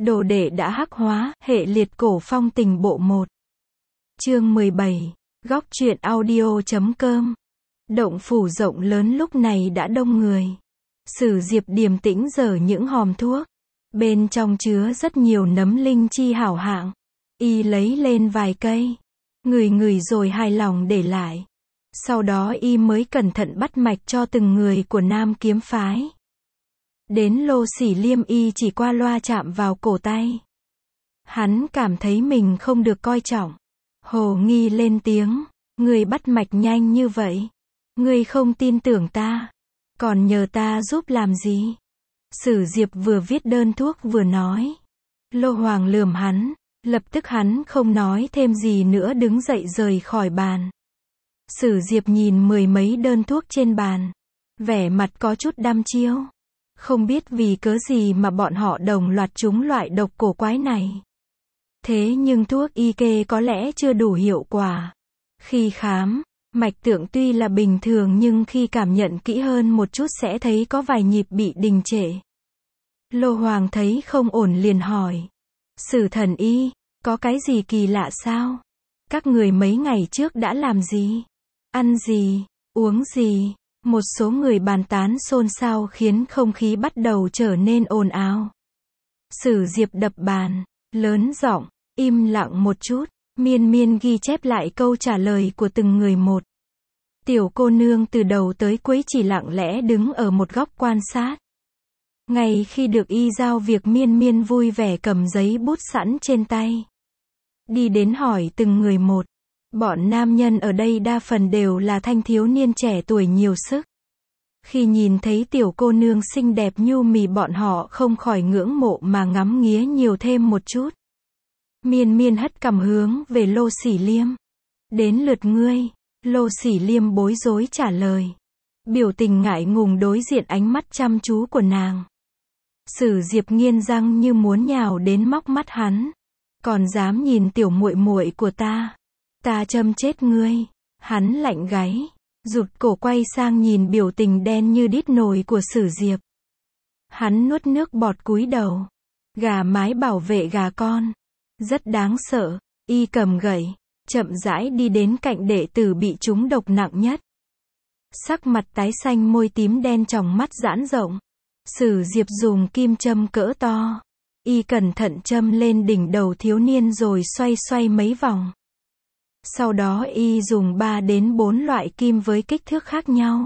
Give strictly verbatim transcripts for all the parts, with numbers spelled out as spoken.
Đồ đệ đã hắc hóa, hệ liệt cổ phong tình bộ một. Chương mười bảy, góc truyện audio chấm com. Động phủ rộng lớn lúc này đã đông người. Sử Diệp điềm tĩnh giở những hòm thuốc. Bên trong chứa rất nhiều nấm linh chi hảo hạng. Y lấy lên vài cây. Ngửi ngửi rồi hài lòng để lại. Sau đó y mới cẩn thận bắt mạch cho từng người của Nam Kiếm Phái. Đến Lô Sỉ Liêm y chỉ qua loa chạm vào cổ tay. Hắn cảm thấy mình không được coi trọng. Hồ nghi lên tiếng, người bắt mạch nhanh như vậy. Ngươi không tin tưởng ta, còn nhờ ta giúp làm gì? Sử Diệp vừa viết đơn thuốc vừa nói. Lô Hoàng lườm hắn, lập tức hắn không nói thêm gì nữa đứng dậy rời khỏi bàn. Sử Diệp nhìn mười mấy đơn thuốc trên bàn, vẻ mặt có chút đăm chiêu. Không biết vì cớ gì mà bọn họ đồng loạt trúng loại độc cổ quái này. Thế nhưng thuốc y kê có lẽ chưa đủ hiệu quả. Khi khám, mạch tượng tuy là bình thường nhưng khi cảm nhận kỹ hơn một chút sẽ thấy có vài nhịp bị đình trệ. Lô Hoàng thấy không ổn liền hỏi. Sử thần y, có cái gì kỳ lạ sao? Các người mấy ngày trước đã làm gì? Ăn gì? Uống gì? Một số người bàn tán xôn xao khiến không khí bắt đầu trở nên ồn ào. Sử Diệp đập bàn, lớn giọng, im lặng một chút, miên miên ghi chép lại câu trả lời của từng người một. Tiểu cô nương từ đầu tới cuối chỉ lặng lẽ đứng ở một góc quan sát. Ngay khi được y giao việc miên miên vui vẻ cầm giấy bút sẵn trên tay. Đi đến hỏi từng người một. Bọn nam nhân ở đây đa phần đều là thanh thiếu niên trẻ tuổi nhiều sức. Khi nhìn thấy tiểu cô nương xinh đẹp nhu mì bọn họ không khỏi ngưỡng mộ mà ngắm nghía nhiều thêm một chút. Miên miên hất cằm hướng về Lô Sỉ Liêm. Đến lượt ngươi. Lô Sỉ Liêm bối rối trả lời. Biểu tình ngại ngùng đối diện ánh mắt chăm chú của nàng. Sử Diệp nghiến răng như muốn nhào đến móc mắt hắn. Còn dám nhìn tiểu muội muội của ta. Ta châm chết ngươi. Hắn lạnh gáy, rụt cổ quay sang nhìn biểu tình đen như đít nồi của Sử Diệp. Hắn nuốt nước bọt cúi đầu. Gà mái bảo vệ gà con. Rất đáng sợ. Y cầm gậy, chậm rãi đi đến cạnh đệ tử bị trúng độc nặng nhất. Sắc mặt tái xanh môi tím đen tròng mắt giãn rộng. Sử Diệp dùng kim châm cỡ to. Y cẩn thận châm lên đỉnh đầu thiếu niên rồi xoay xoay mấy vòng. Sau đó y dùng ba đến bốn loại kim với kích thước khác nhau.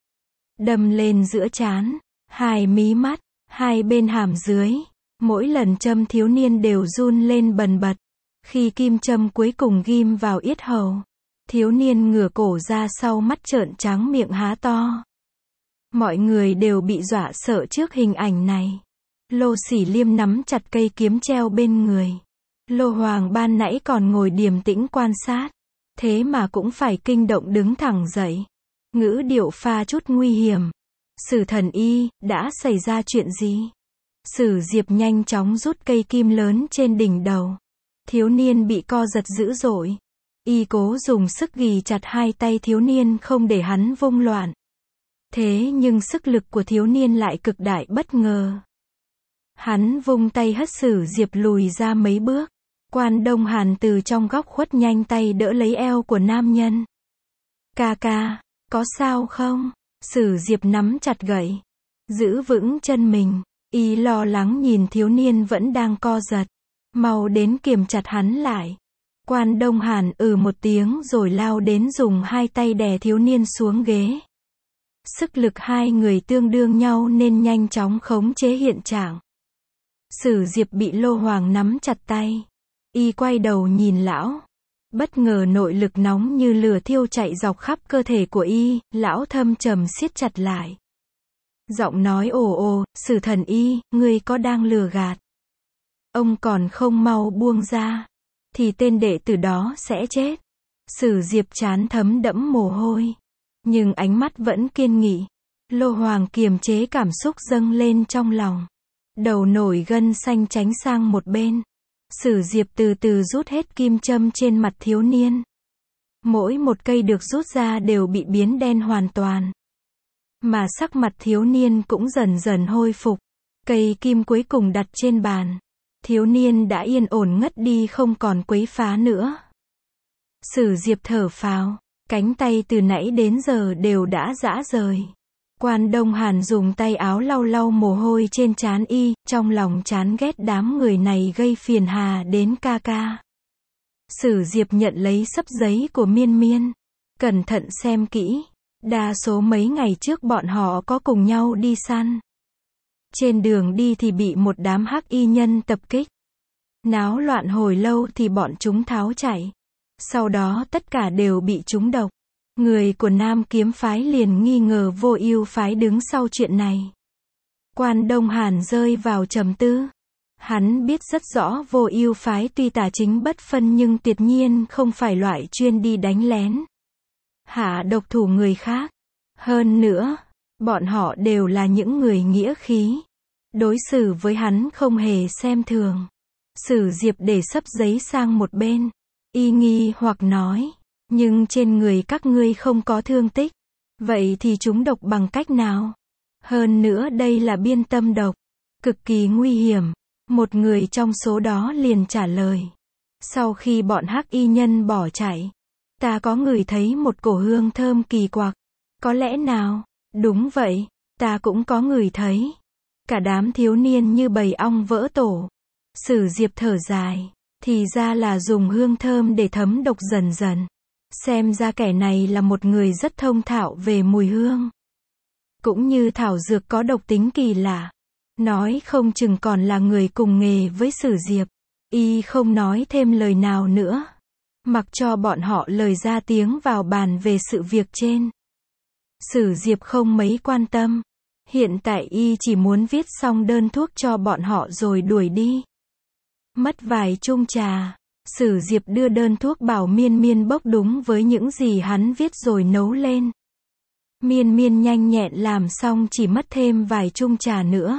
Đâm lên giữa trán, hai mí mắt, hai bên hàm dưới. Mỗi lần châm thiếu niên đều run lên bần bật. Khi kim châm cuối cùng ghim vào yết hầu, thiếu niên ngửa cổ ra sau mắt trợn trắng miệng há to. Mọi người đều bị dọa sợ trước hình ảnh này. Lô Sỉ Liêm nắm chặt cây kiếm treo bên người. Lô Hoàng ban nãy còn ngồi điềm tĩnh quan sát, thế mà cũng phải kinh động đứng thẳng dậy. Ngữ điệu pha chút nguy hiểm. Sử thần y, đã xảy ra chuyện gì? Sử Diệp nhanh chóng rút cây kim lớn trên đỉnh đầu. Thiếu niên bị co giật dữ dội. Y cố dùng sức ghì chặt hai tay thiếu niên không để hắn vung loạn. Thế nhưng sức lực của thiếu niên lại cực đại bất ngờ. Hắn vung tay hất Sử Diệp lùi ra mấy bước. Quan Đông Hàn từ trong góc khuất nhanh tay đỡ lấy eo của nam nhân. Ca ca, có sao không? Sử Diệp nắm chặt gậy, giữ vững chân mình. Y lo lắng nhìn thiếu niên vẫn đang co giật. Mau đến kiềm chặt hắn lại. Quan Đông Hàn ừ một tiếng rồi lao đến dùng hai tay đè thiếu niên xuống ghế. Sức lực hai người tương đương nhau nên nhanh chóng khống chế hiện trạng. Sử Diệp bị Lô Hoàng nắm chặt tay. Y quay đầu nhìn lão. Bất ngờ nội lực nóng như lửa thiêu chạy dọc khắp cơ thể của y, lão thâm trầm siết chặt lại. Giọng nói ồ ồ, Sử thần y, ngươi có đang lừa gạt? Ông còn không mau buông ra, thì tên đệ tử đó sẽ chết. Sử Diệp trán thấm đẫm mồ hôi, nhưng ánh mắt vẫn kiên nghị. Lô Hoàng kiềm chế cảm xúc dâng lên trong lòng. Đầu nổi gân xanh tránh sang một bên. Sử Diệp từ từ rút hết kim châm trên mặt thiếu niên. Mỗi một cây được rút ra đều bị biến đen hoàn toàn. Mà sắc mặt thiếu niên cũng dần dần hồi phục. Cây kim cuối cùng đặt trên bàn. thiếu niên đã yên ổn ngất đi không còn quấy phá nữa. Sử Diệp thở phào, cánh tay từ nãy đến giờ đều đã rã rời. Quan Đông Hàn dùng tay áo lau lau mồ hôi trên trán y, trong lòng chán ghét đám người này gây phiền hà đến ca ca. Sử Diệp nhận lấy xấp giấy của Miên Miên, cẩn thận xem kỹ, đa số mấy ngày trước bọn họ có cùng nhau đi săn. Trên đường đi thì bị một đám hắc y nhân tập kích. Náo loạn hồi lâu thì bọn chúng tháo chạy. Sau đó tất cả đều bị trúng độc. Người của Nam Kiếm phái liền nghi ngờ Vô Ưu phái đứng sau chuyện này. Quan Đông Hàn rơi vào trầm tư. Hắn biết rất rõ Vô Ưu phái tuy tà chính bất phân nhưng tuyệt nhiên không phải loại chuyên đi đánh lén, hạ độc thủ người khác. Hơn nữa, bọn họ đều là những người nghĩa khí. Đối xử với hắn không hề xem thường. Sử Diệp để xấp giấy sang một bên. Y nghi hoặc nói, nhưng trên người các ngươi không có thương tích. Vậy thì chúng độc bằng cách nào? Hơn nữa đây là biên tâm độc, cực kỳ nguy hiểm. Một người trong số đó liền trả lời. Sau khi bọn hắc y nhân bỏ chạy, ta có ngửi thấy một cổ hương thơm kỳ quặc. Có lẽ nào? Đúng vậy, ta cũng có ngửi thấy. Cả đám thiếu niên như bầy ong vỡ tổ. Sử Diệp thở dài, thì ra là dùng hương thơm để thấm độc dần dần. Xem ra kẻ này là một người rất thông thạo về mùi hương. Cũng như thảo dược có độc tính kỳ lạ. Nói không chừng còn là người cùng nghề với Sử Diệp. Y không nói thêm lời nào nữa. Mặc cho bọn họ lời ra tiếng vào bàn về sự việc trên. Sử Diệp không mấy quan tâm. Hiện tại y chỉ muốn viết xong đơn thuốc cho bọn họ rồi đuổi đi. Mất vài chung trà, Sử Diệp đưa đơn thuốc bảo Miên Miên bốc đúng với những gì hắn viết rồi nấu lên. Miên Miên nhanh nhẹn làm xong chỉ mất thêm vài chung trà nữa.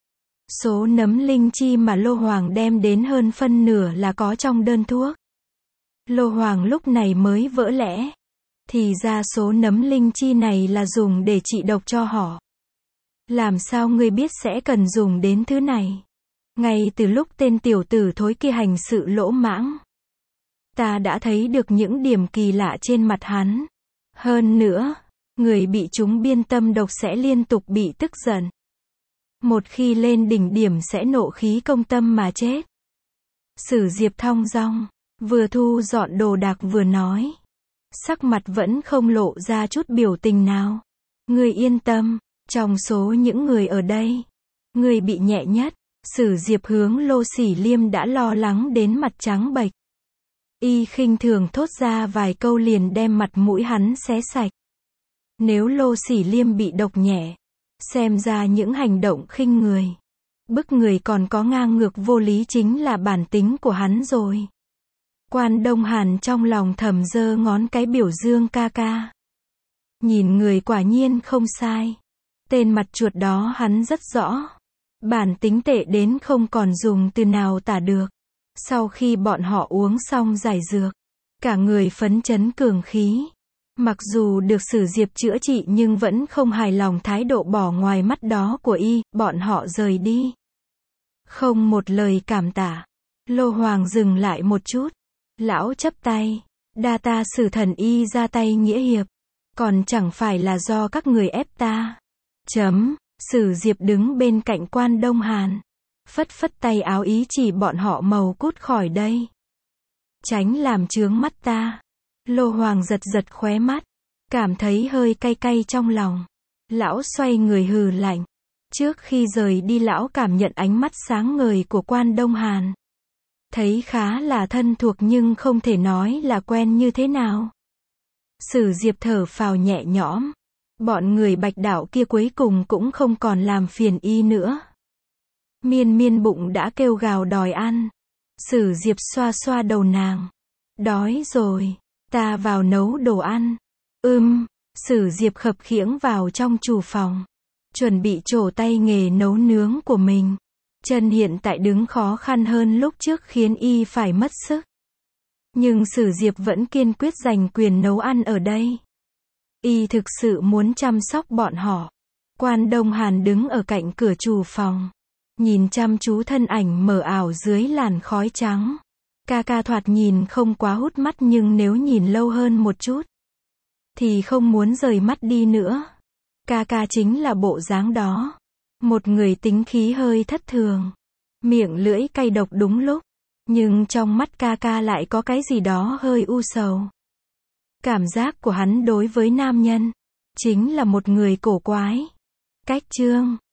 Số nấm linh chi mà Lô Hoàng đem đến hơn phân nửa là có trong đơn thuốc. Lô Hoàng lúc này mới vỡ lẽ. Thì ra số nấm linh chi này là dùng để trị độc cho họ. Làm sao ngươi biết sẽ cần dùng đến thứ này? Ngay từ lúc tên tiểu tử thối kia hành sự lỗ mãng, ta đã thấy được những điểm kỳ lạ trên mặt hắn. Hơn nữa, người bị chúng biên tâm độc sẽ liên tục bị tức giận. Một khi lên đỉnh điểm sẽ nộ khí công tâm mà chết. Sử Diệp thong dong, vừa thu dọn đồ đạc vừa nói. Sắc mặt vẫn không lộ ra chút biểu tình nào. Ngươi yên tâm, trong số những người ở đây, ngươi bị nhẹ nhất. Sử Diệp hướng Lô Sỉ Liêm đã lo lắng đến mặt trắng bệch. Y khinh thường thốt ra vài câu liền đem mặt mũi hắn xé sạch. Nếu Lô Sỉ Liêm bị độc nhẹ, xem ra những hành động khinh người, bức người còn có ngang ngược vô lý chính là bản tính của hắn rồi. Quan Đông Hàn trong lòng thầm giơ ngón cái biểu dương ca ca. Nhìn người quả nhiên không sai. Tên mặt chuột đó hắn rất rõ. Bản tính tệ đến không còn dùng từ nào tả được. Sau khi bọn họ uống xong giải dược, cả người phấn chấn cường khí. Mặc dù được Sử Diệp chữa trị nhưng vẫn không hài lòng thái độ bỏ ngoài mắt đó của y, bọn họ rời đi. Không một lời cảm tạ. Lô Hoàng dừng lại một chút. Lão chắp tay. Đa ta Sử thần y ra tay nghĩa hiệp. Còn chẳng phải là do các người ép ta. Chấm. Sử Diệp đứng bên cạnh Quan Đông Hàn. Phất phất tay áo ý chỉ bọn họ màu cút khỏi đây. Tránh làm chướng mắt ta. Lô Hoàng giật giật khóe mắt. Cảm thấy hơi cay cay trong lòng. Lão xoay người hừ lạnh. Trước khi rời đi lão cảm nhận ánh mắt sáng ngời của Quan Đông Hàn. Thấy khá là thân thuộc nhưng không thể nói là quen như thế nào. Sử Diệp thở phào nhẹ nhõm. Bọn người Bạch Đạo kia cuối cùng cũng không còn làm phiền y nữa. Miên Miên bụng đã kêu gào đòi ăn. Sử Diệp xoa xoa đầu nàng. Đói rồi, ta vào nấu đồ ăn. Ưm, Sử Diệp khập khiễng vào trong chủ phòng. Chuẩn bị trổ tay nghề nấu nướng của mình. Chân hiện tại đứng khó khăn hơn lúc trước khiến y phải mất sức. Nhưng Sử Diệp vẫn kiên quyết giành quyền nấu ăn ở đây. Y thực sự muốn chăm sóc bọn họ. Quan Đông Hàn đứng ở cạnh cửa chủ phòng. nhìn chăm chú thân ảnh mờ ảo dưới làn khói trắng. Ca ca thoạt nhìn không quá hút mắt nhưng nếu nhìn lâu hơn một chút, thì không muốn rời mắt đi nữa. Ca ca chính là bộ dáng đó. Một người tính khí hơi thất thường. Miệng lưỡi cay độc đúng lúc. Nhưng trong mắt ca ca lại có cái gì đó hơi u sầu. Cảm giác của hắn đối với nam nhân chính là một người cổ quái. Cách chương